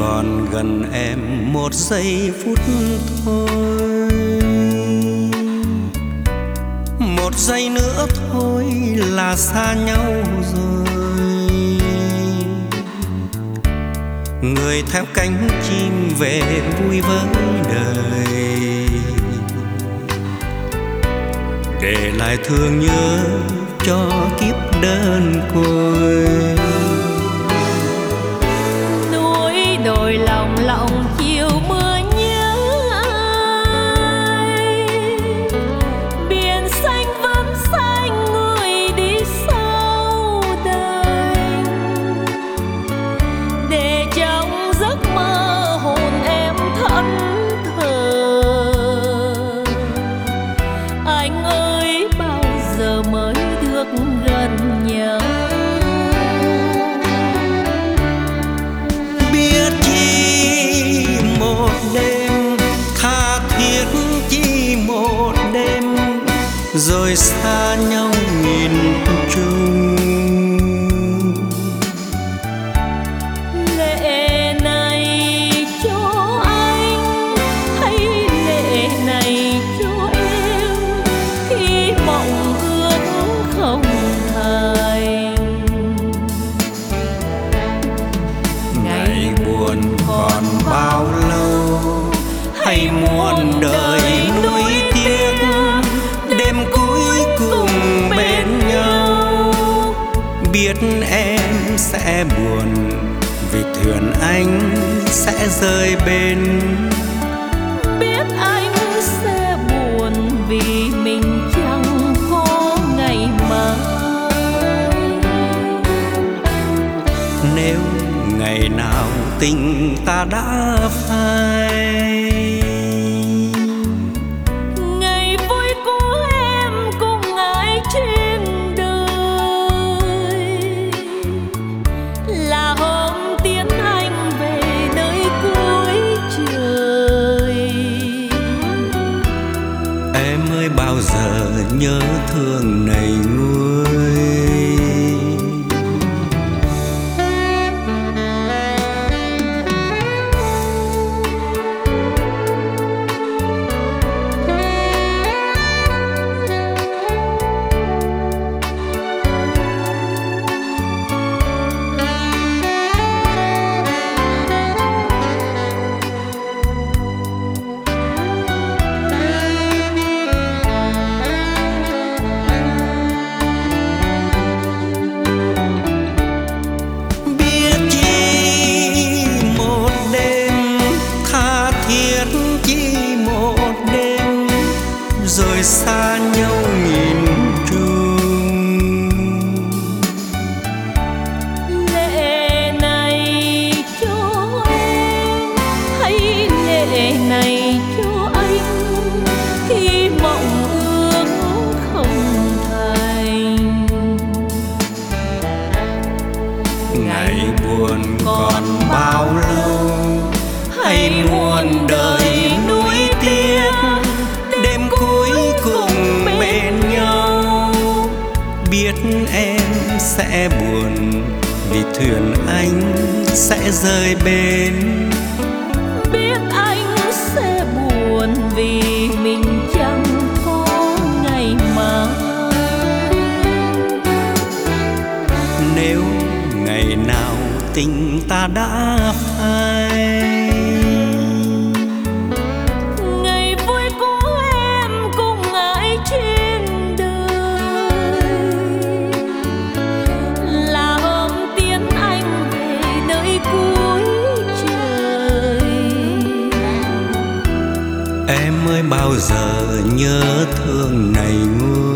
còn gần em một giây phút thôi. Một giây nữa thôi là xa nhau rồi. Người theo cánh chim về vui với đời, để lại thương nhớ cho kiếp đơn côi. Núi đồi lòng lòng chiều mưa nhớ ai, biển xanh vẫn xanh người đi sau đời, để trong giấc mơ hồn em thẫn thờ. Anh ơi bao giờ mới được gần nhau? Biết chi một đêm, tha thiết chi một đêm, rồi xa nhau nghìn trùng. Lệ này cho anh hay lệ này cho em, khi mộng ước không thành. Ngày buồn còn bao lâu, hay muôn đời nuối tiếc, đêm cuối cùng bên nhau. Biết em sẽ buồn vì thuyền anh sẽ rơi bên. Biết anh sẽ buồn vì mình chẳng có ngày mai. Nếu ngày nào tình ta đã phai, ngày vui của em cùng ai trên đời, là hôm tiến anh về nơi cuối trời. em ơi bao giờ nhớ thương này nguôi. Rồi xa nhau nghìn trùng. Lệ này cho em hay lệ này cho anh, khi mộng ước không thành. Ngày buồn còn bao lâu, hay muôn đời nuối tiếc, đêm cuối cùng bên nhau. Biết em sẽ buồn vì thuyền anh sẽ rơi bên. Biết anh sẽ buồn vì mình chẳng có ngày mai. Nếu ngày nào tình ta đã phai, ngày vui của em cùng ai trên đời, là hôm tiến anh về nơi cuối trời. em ơi bao giờ nhớ thương này nguôi.